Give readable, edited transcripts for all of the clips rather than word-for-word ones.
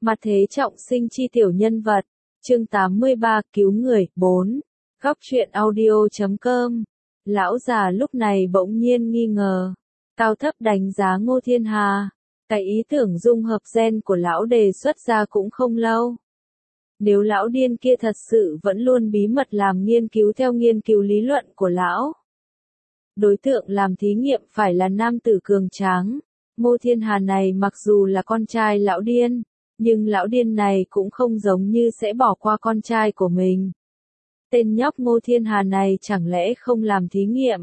Mặt thế trọng sinh chi tiểu nhân vật. Chương 83 cứu người. 4. Góc truyện audio.com. Lão già lúc này bỗng nhiên nghi ngờ. Cao thấp đánh giá Ngô Thiên Hà. Cái ý tưởng dung hợp gen của lão đề xuất ra cũng không lâu. Nếu lão điên kia thật sự vẫn luôn bí mật làm nghiên cứu theo nghiên cứu lý luận của lão. Đối tượng làm thí nghiệm phải là nam tử cường tráng. Ngô Thiên Hà này mặc dù là con trai lão điên, nhưng lão điên này cũng không giống như sẽ bỏ qua con trai của mình. Tên nhóc Ngô Thiên Hà này chẳng lẽ không làm thí nghiệm?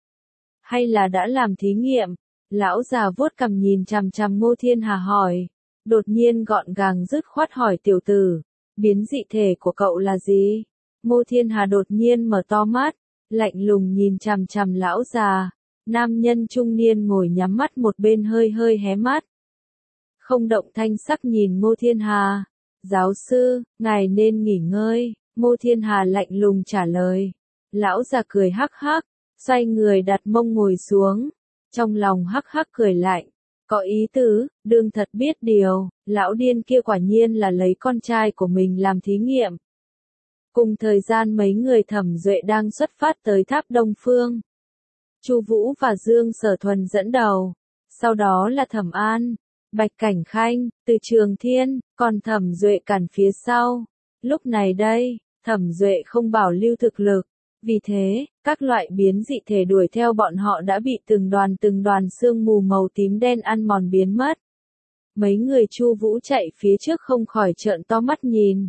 Hay là đã làm thí nghiệm? Lão già vuốt cằm nhìn chằm chằm Ngô Thiên Hà hỏi. Đột nhiên gọn gàng dứt khoát hỏi tiểu tử, biến dị thể của cậu là gì? Ngô Thiên Hà đột nhiên mở to mắt, lạnh lùng nhìn chằm chằm lão già. Nam nhân trung niên ngồi nhắm mắt một bên hơi hơi hé mắt. Không động thanh sắc nhìn Ngô Thiên Hà. Giáo sư, ngài nên nghỉ ngơi. Ngô Thiên Hà lạnh lùng trả lời. Lão già cười hắc hắc, xoay người đặt mông ngồi xuống. Trong lòng hắc hắc cười lạnh. Có ý tứ, đương thật biết điều, lão điên kia quả nhiên là lấy con trai của mình làm thí nghiệm. Cùng thời gian mấy người Thẩm Duệ đang xuất phát tới tháp Đông Phương. Chu Vũ và Dương Sở Thuần dẫn đầu, sau đó là Thẩm An, Bạch Cảnh Khanh, Từ Trường Thiên, còn Thẩm Duệ cản phía sau. Lúc này đây, Thẩm Duệ không bảo lưu thực lực, vì thế, các loại biến dị thể đuổi theo bọn họ đã bị từng đoàn sương mù màu tím đen ăn mòn biến mất. Mấy người Chu Vũ chạy phía trước không khỏi trợn to mắt nhìn.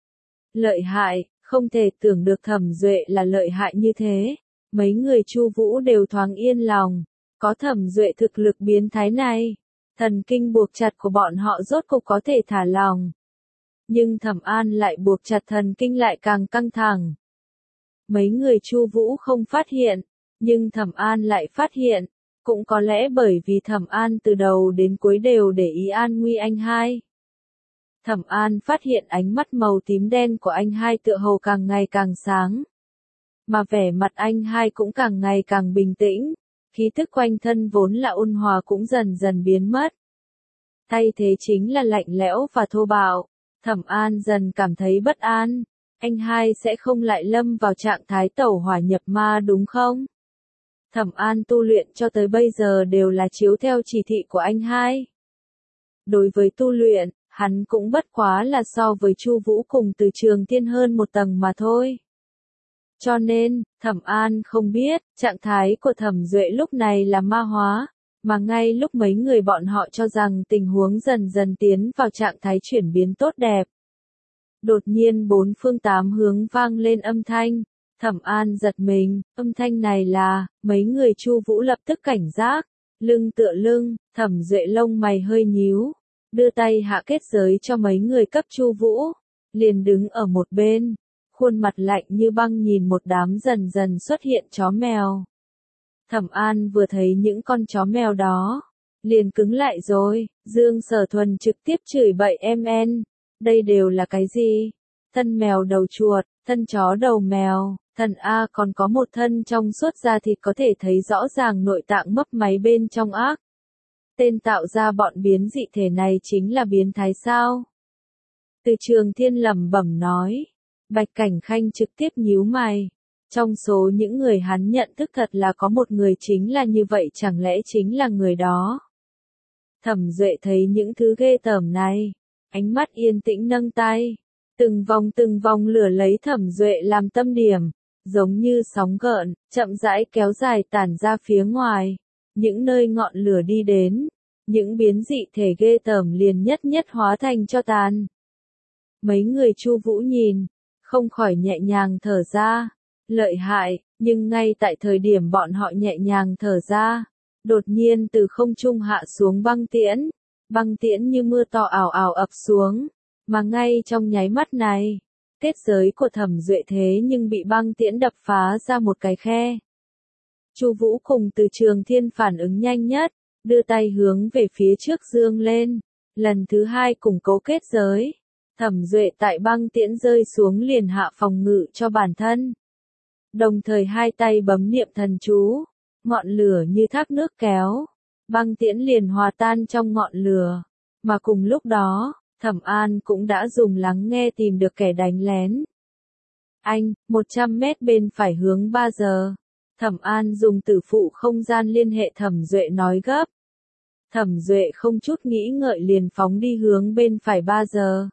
Lợi hại, không thể tưởng được Thẩm Duệ là lợi hại như thế. Mấy người Chu Vũ đều thoáng yên lòng, có Thẩm Duệ thực lực biến thái này, thần kinh buộc chặt của bọn họ rốt cục có thể thả lỏng. Nhưng Thẩm An lại buộc chặt thần kinh lại càng căng thẳng. Mấy người Chu Vũ không phát hiện, nhưng Thẩm An lại phát hiện, cũng có lẽ bởi vì Thẩm An từ đầu đến cuối đều để ý an nguy anh hai. Thẩm An phát hiện ánh mắt màu tím đen của anh hai tựa hồ càng ngày càng sáng. Mà vẻ mặt anh hai cũng càng ngày càng bình tĩnh, khí tức quanh thân vốn là ôn hòa cũng dần dần biến mất. Thay thế chính là lạnh lẽo và thô bạo. Thẩm An dần cảm thấy bất an, anh hai sẽ không lại lâm vào trạng thái tẩu hỏa nhập ma đúng không? Thẩm An tu luyện cho tới bây giờ đều là chiếu theo chỉ thị của anh hai. Đối với tu luyện, hắn cũng bất quá là so với Chu Vũ cùng Từ Trường Thiên hơn một tầng mà thôi. Cho nên, Thẩm An không biết, trạng thái của Thẩm Duệ lúc này là ma hóa, mà ngay lúc mấy người bọn họ cho rằng tình huống dần dần tiến vào trạng thái chuyển biến tốt đẹp. Đột nhiên bốn phương tám hướng vang lên âm thanh, Thẩm An giật mình, âm thanh này là, mấy người Chu Vũ lập tức cảnh giác, lưng tựa lưng, Thẩm Duệ lông mày hơi nhíu, đưa tay hạ kết giới cho mấy người cấp Chu Vũ, liền đứng ở một bên. Khuôn mặt lạnh như băng nhìn một đám dần dần xuất hiện chó mèo. Thẩm An vừa thấy những con chó mèo đó, liền cứng lại rồi. Dương Sở Thuần trực tiếp chửi bậy MN. Đây đều là cái gì? Thân mèo đầu chuột, thân chó đầu mèo, thần A còn có một thân trong suốt da thịt có thể thấy rõ ràng nội tạng mấp máy bên trong ác. Tên tạo ra bọn biến dị thể này chính là biến thái sao? Từ Trường Thiên lẩm bẩm nói. Bạch Cảnh Khanh trực tiếp nhíu mày. Trong số những người hắn nhận thức thật là có một người chính là như vậy, chẳng lẽ chính là người đó? Thẩm Duệ thấy những thứ ghê tởm này, ánh mắt yên tĩnh nâng tay, từng vòng lửa lấy Thẩm Duệ làm tâm điểm, giống như sóng gợn, chậm rãi kéo dài tản ra phía ngoài, những nơi ngọn lửa đi đến, những biến dị thể ghê tởm liền nhất nhất hóa thành tro tàn. Mấy người Chu Vũ nhìn, không khỏi nhẹ nhàng thở ra, lợi hại, nhưng ngay tại thời điểm bọn họ nhẹ nhàng thở ra, đột nhiên từ không trung hạ xuống băng tiễn như mưa to ào ào ập xuống, mà ngay trong nháy mắt này, kết giới của Thẩm Duệ thế nhưng bị băng tiễn đập phá ra một cái khe. Chu Vũ cùng Từ Trường Thiên phản ứng nhanh nhất, đưa tay hướng về phía trước giương lên, lần thứ hai củng cố kết giới. Thẩm Duệ tại băng tiễn rơi xuống liền hạ phòng ngự cho bản thân. Đồng thời hai tay bấm niệm thần chú, ngọn lửa như thác nước kéo, băng tiễn liền hòa tan trong ngọn lửa. Mà cùng lúc đó, Thẩm An cũng đã dùng lắng nghe tìm được kẻ đánh lén. Anh, 100 mét bên phải hướng 3 giờ. Thẩm An dùng tử phụ không gian liên hệ Thẩm Duệ nói gấp. Thẩm Duệ không chút nghĩ ngợi liền phóng đi hướng bên phải 3 giờ.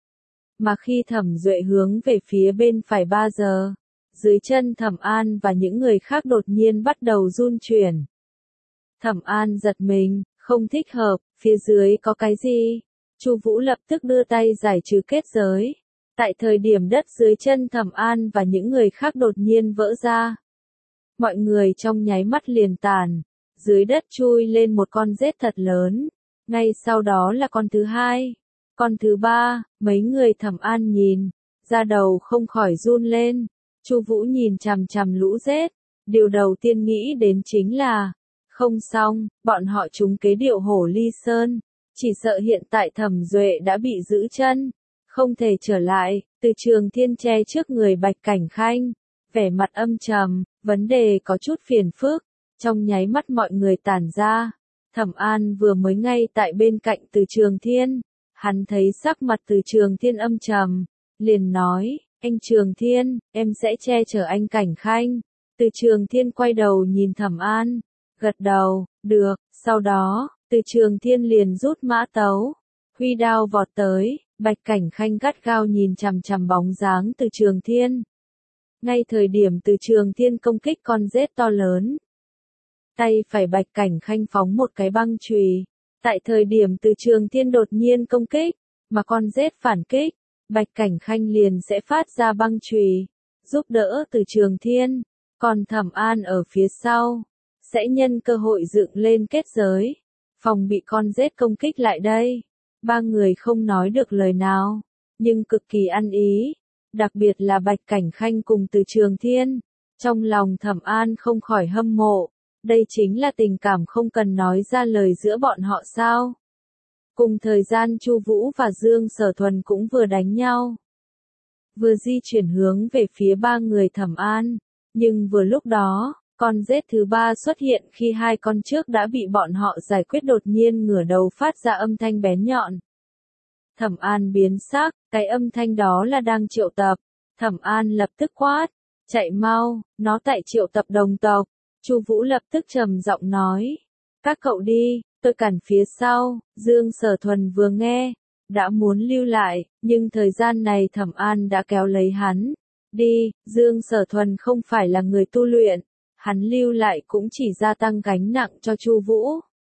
Mà khi Thẩm Duệ hướng về phía bên phải 3 giờ, dưới chân Thẩm An và những người khác đột nhiên bắt đầu run chuyển. Thẩm An giật mình, không thích hợp, phía dưới có cái gì? Chu Vũ lập tức đưa tay giải trừ kết giới. Tại thời điểm đất dưới chân Thẩm An và những người khác đột nhiên vỡ ra, mọi người trong nháy mắt liền tàn. Dưới đất chui lên một con rết thật lớn. Ngay sau đó là con thứ hai, con thứ ba, mấy người Thẩm An nhìn, da đầu không khỏi run lên. Chu Vũ nhìn chằm chằm lũ rết, điều đầu tiên nghĩ đến chính là, không xong, bọn họ trúng kế điệu hổ ly sơn, chỉ sợ hiện tại Thẩm Duệ đã bị giữ chân, không thể trở lại. Từ Trường Thiên che trước người Bạch Cảnh Khanh, vẻ mặt âm trầm, vấn đề có chút phiền phức. Trong nháy mắt mọi người tản ra, Thẩm An vừa mới ngay tại bên cạnh Từ Trường Thiên, hắn thấy sắc mặt Từ Trường Thiên âm trầm, liền nói, anh Trường Thiên, em sẽ che chở anh Cảnh Khanh. Từ Trường Thiên quay đầu nhìn Thẩm An, gật đầu, được. Sau đó, Từ Trường Thiên liền rút mã tấu, huy đao vọt tới. Bạch Cảnh Khanh gắt gao nhìn chằm chằm bóng dáng Từ Trường Thiên. Ngay thời điểm Từ Trường Thiên công kích con rết to lớn, tay phải Bạch Cảnh Khanh phóng một cái băng chùy. Tại thời điểm Từ Trường Thiên đột nhiên công kích, mà con rết phản kích, Bạch Cảnh Khanh liền sẽ phát ra băng chùy, giúp đỡ Từ Trường Thiên. Còn Thẩm An ở phía sau, sẽ nhân cơ hội dựng lên kết giới, phòng bị con rết công kích lại đây. Ba người không nói được lời nào, nhưng cực kỳ ăn ý, đặc biệt là Bạch Cảnh Khanh cùng Từ Trường Thiên. Trong lòng Thẩm An không khỏi hâm mộ, đây chính là tình cảm không cần nói ra lời giữa bọn họ sao. Cùng thời gian Chu Vũ và Dương Sở Thuần cũng vừa đánh nhau, vừa di chuyển hướng về phía ba người Thẩm An, nhưng vừa lúc đó, con rết thứ ba xuất hiện khi hai con trước đã bị bọn họ giải quyết đột nhiên ngửa đầu phát ra âm thanh bén nhọn. Thẩm An biến sắc, cái âm thanh đó là đang triệu tập. Thẩm An lập tức quát, chạy mau, nó tại triệu tập đồng tộc. Chu Vũ lập tức trầm giọng nói, các cậu đi, tôi cản phía sau. Dương Sở Thuần vừa nghe, đã muốn lưu lại, nhưng thời gian này Thẩm An đã kéo lấy hắn. Đi, Dương Sở Thuần không phải là người tu luyện, hắn lưu lại cũng chỉ gia tăng gánh nặng cho Chu Vũ.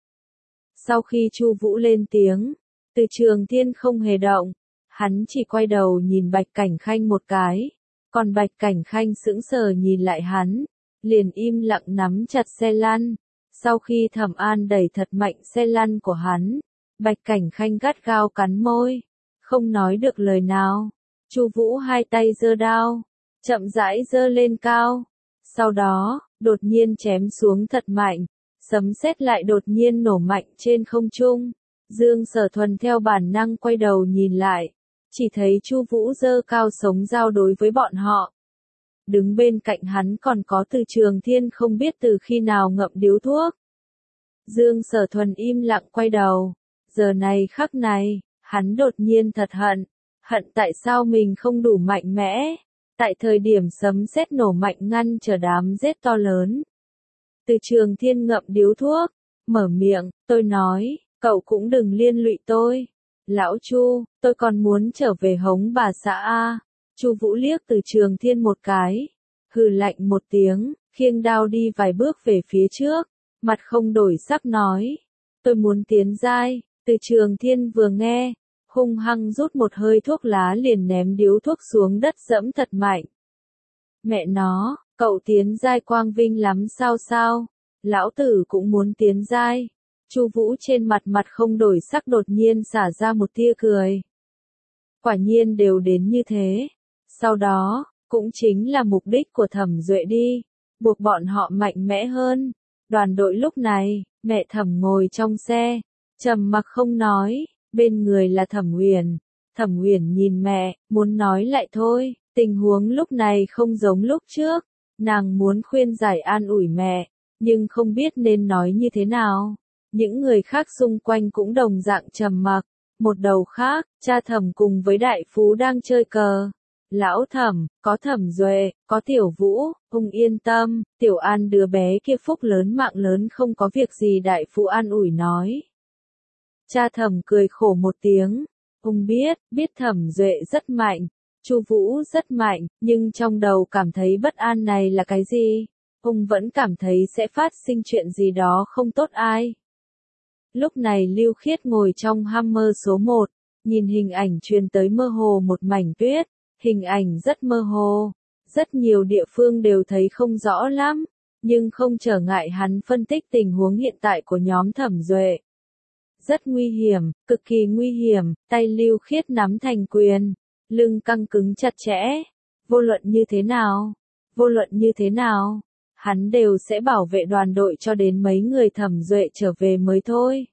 Sau khi Chu Vũ lên tiếng, Từ Trường Thiên không hề động, hắn chỉ quay đầu nhìn Bạch Cảnh Khanh một cái, còn Bạch Cảnh Khanh sững sờ nhìn lại hắn, liền im lặng nắm chặt xe lăn. Sau khi Thẩm An đẩy thật mạnh xe lăn của hắn, Bạch Cảnh Khanh gắt gao cắn môi, không nói được lời nào. Chu Vũ hai tay giơ đao, chậm rãi giơ lên cao, sau đó, đột nhiên chém xuống thật mạnh, sấm sét lại đột nhiên nổ mạnh trên không trung. Dương Sở Thuần theo bản năng quay đầu nhìn lại, chỉ thấy Chu Vũ giơ cao sống dao đối với bọn họ. Đứng bên cạnh hắn còn có Từ Trường Thiên không biết từ khi nào ngậm điếu thuốc. Dương Sở Thuần im lặng quay đầu, giờ này khắc này, hắn đột nhiên thật hận tại sao mình không đủ mạnh mẽ, tại thời điểm sấm sét nổ mạnh ngăn trở đám rết to lớn. Từ Trường Thiên ngậm điếu thuốc, mở miệng, tôi nói, cậu cũng đừng liên lụy tôi. Lão Chu, tôi còn muốn trở về hống bà xã a. Chu Vũ liếc Từ Trường Thiên một cái, hừ lạnh một tiếng, khiêng đao đi vài bước về phía trước, mặt không đổi sắc nói, tôi muốn tiến giai. Từ Trường Thiên vừa nghe, hung hăng rút một hơi thuốc lá liền ném điếu thuốc xuống đất dẫm thật mạnh. Mẹ nó, cậu tiến giai quang vinh lắm sao? Lão tử cũng muốn tiến giai. Chu Vũ trên mặt không đổi sắc đột nhiên xả ra một tia cười. Quả nhiên đều đến như thế. Sau đó, cũng chính là mục đích của Thẩm Duệ đi, buộc bọn họ mạnh mẽ hơn. Đoàn đội lúc này, mẹ Thẩm ngồi trong xe, trầm mặc không nói, bên người là Thẩm Huyền. Thẩm Huyền nhìn mẹ, muốn nói lại thôi, tình huống lúc này không giống lúc trước, nàng muốn khuyên giải an ủi mẹ, nhưng không biết nên nói như thế nào. Những người khác xung quanh cũng đồng dạng trầm mặc, Một đầu khác, cha Thẩm cùng với đại phú đang chơi cờ. Lão Thẩm, có Thẩm Duệ, có Tiểu Vũ, ông yên tâm, Tiểu An đứa bé kia phúc lớn mạng lớn không có việc gì, đại phú an ủi nói. Cha Thẩm cười khổ một tiếng, ông biết Thẩm Duệ rất mạnh, Chu Vũ rất mạnh, nhưng trong đầu cảm thấy bất an này là cái gì? Ông vẫn cảm thấy sẽ phát sinh chuyện gì đó không tốt ai. Lúc này Lưu Khiết ngồi trong Hammer số 1, nhìn hình ảnh truyền tới mơ hồ một mảnh tuyết, hình ảnh rất mơ hồ, rất nhiều địa phương đều thấy không rõ lắm, nhưng không trở ngại hắn phân tích tình huống hiện tại của nhóm Thẩm Duệ. Rất nguy hiểm, cực kỳ nguy hiểm, tay Lưu Khiết nắm thành quyền, lưng căng cứng chặt chẽ. Vô luận như thế nào, hắn đều sẽ bảo vệ đoàn đội cho đến mấy người Thẩm Duệ trở về mới thôi.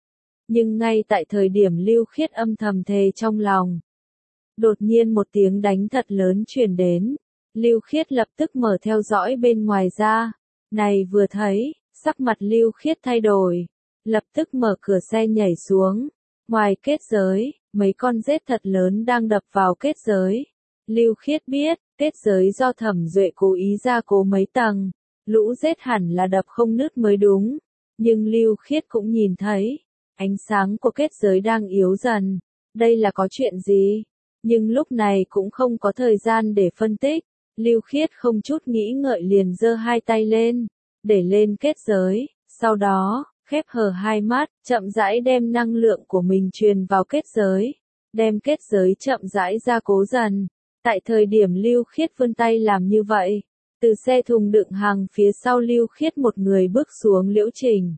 Nhưng ngay tại thời điểm Lưu Khiết âm thầm thề trong lòng, đột nhiên một tiếng đánh thật lớn truyền đến. Lưu Khiết lập tức mở theo dõi bên ngoài ra. Này vừa thấy, sắc mặt Lưu Khiết thay đổi. Lập tức mở cửa xe nhảy xuống. Ngoài kết giới, mấy con rết thật lớn đang đập vào kết giới. Lưu Khiết biết, kết giới do Thẩm Duệ cố ý gia cố mấy tầng. Lũ rết hẳn là đập không nứt mới đúng. Nhưng Lưu Khiết cũng nhìn thấy, ánh sáng của kết giới đang yếu dần. Đây là có chuyện gì? Nhưng lúc này cũng không có thời gian để phân tích. Lưu Khiết không chút nghĩ ngợi liền giơ hai tay lên, để lên kết giới, sau đó, khép hờ hai mắt, chậm rãi đem năng lượng của mình truyền vào kết giới, đem kết giới chậm rãi gia cố dần. Tại thời điểm Lưu Khiết vươn tay làm như vậy, từ xe thùng đựng hàng phía sau Lưu Khiết một người bước xuống. Liễu Trình.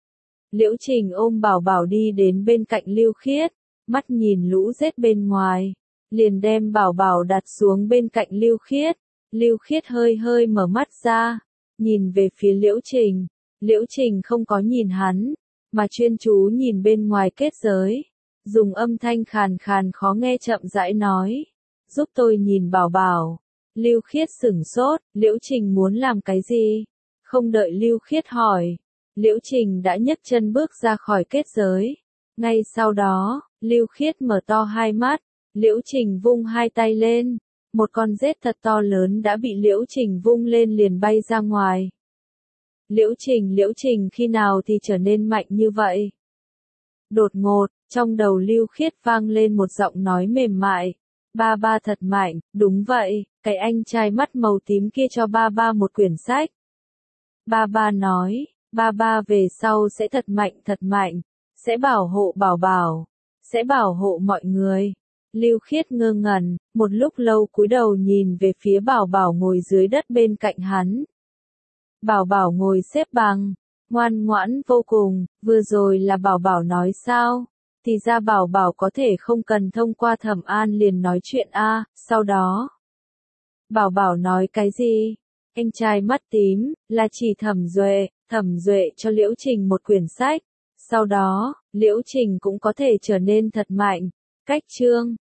Liễu Trình ôm Bảo Bảo đi đến bên cạnh Lưu Khiết, mắt nhìn lũ rết bên ngoài, liền đem Bảo Bảo đặt xuống bên cạnh Lưu Khiết. Lưu Khiết hơi hơi mở mắt ra, nhìn về phía Liễu Trình. Liễu Trình không có nhìn hắn, mà chuyên chú nhìn bên ngoài kết giới, dùng âm thanh khàn khàn khó nghe chậm rãi nói, giúp tôi nhìn Bảo Bảo. Lưu Khiết sửng sốt, Liễu Trình muốn làm cái gì? Không đợi Lưu Khiết hỏi, Liễu Trình đã nhấc chân bước ra khỏi kết giới. Ngay sau đó, Lưu Khiết mở to hai mắt, Liễu Trình vung hai tay lên. Một con rết thật to lớn đã bị Liễu Trình vung lên liền bay ra ngoài. Liễu Trình khi nào thì trở nên mạnh như vậy? Đột ngột, trong đầu Lưu Khiết vang lên một giọng nói mềm mại. Ba ba thật mạnh, đúng vậy, cái anh trai mắt màu tím kia cho ba ba một quyển sách. Ba ba nói, ba ba về sau sẽ thật mạnh, sẽ bảo hộ Bảo Bảo, sẽ bảo hộ mọi người. Lưu Khiết ngơ ngẩn, một lúc lâu cúi đầu nhìn về phía Bảo Bảo ngồi dưới đất bên cạnh hắn. Bảo Bảo ngồi xếp bằng, ngoan ngoãn vô cùng, vừa rồi là Bảo Bảo nói sao? Thì ra Bảo Bảo có thể không cần thông qua Thẩm An liền nói chuyện a. Sau đó, Bảo Bảo nói cái gì? Anh trai mắt tím, là chỉ Thẩm Duệ cho Liễu Trình một quyển sách. Sau đó, Liễu Trình cũng có thể trở nên thật mạnh. Cách chương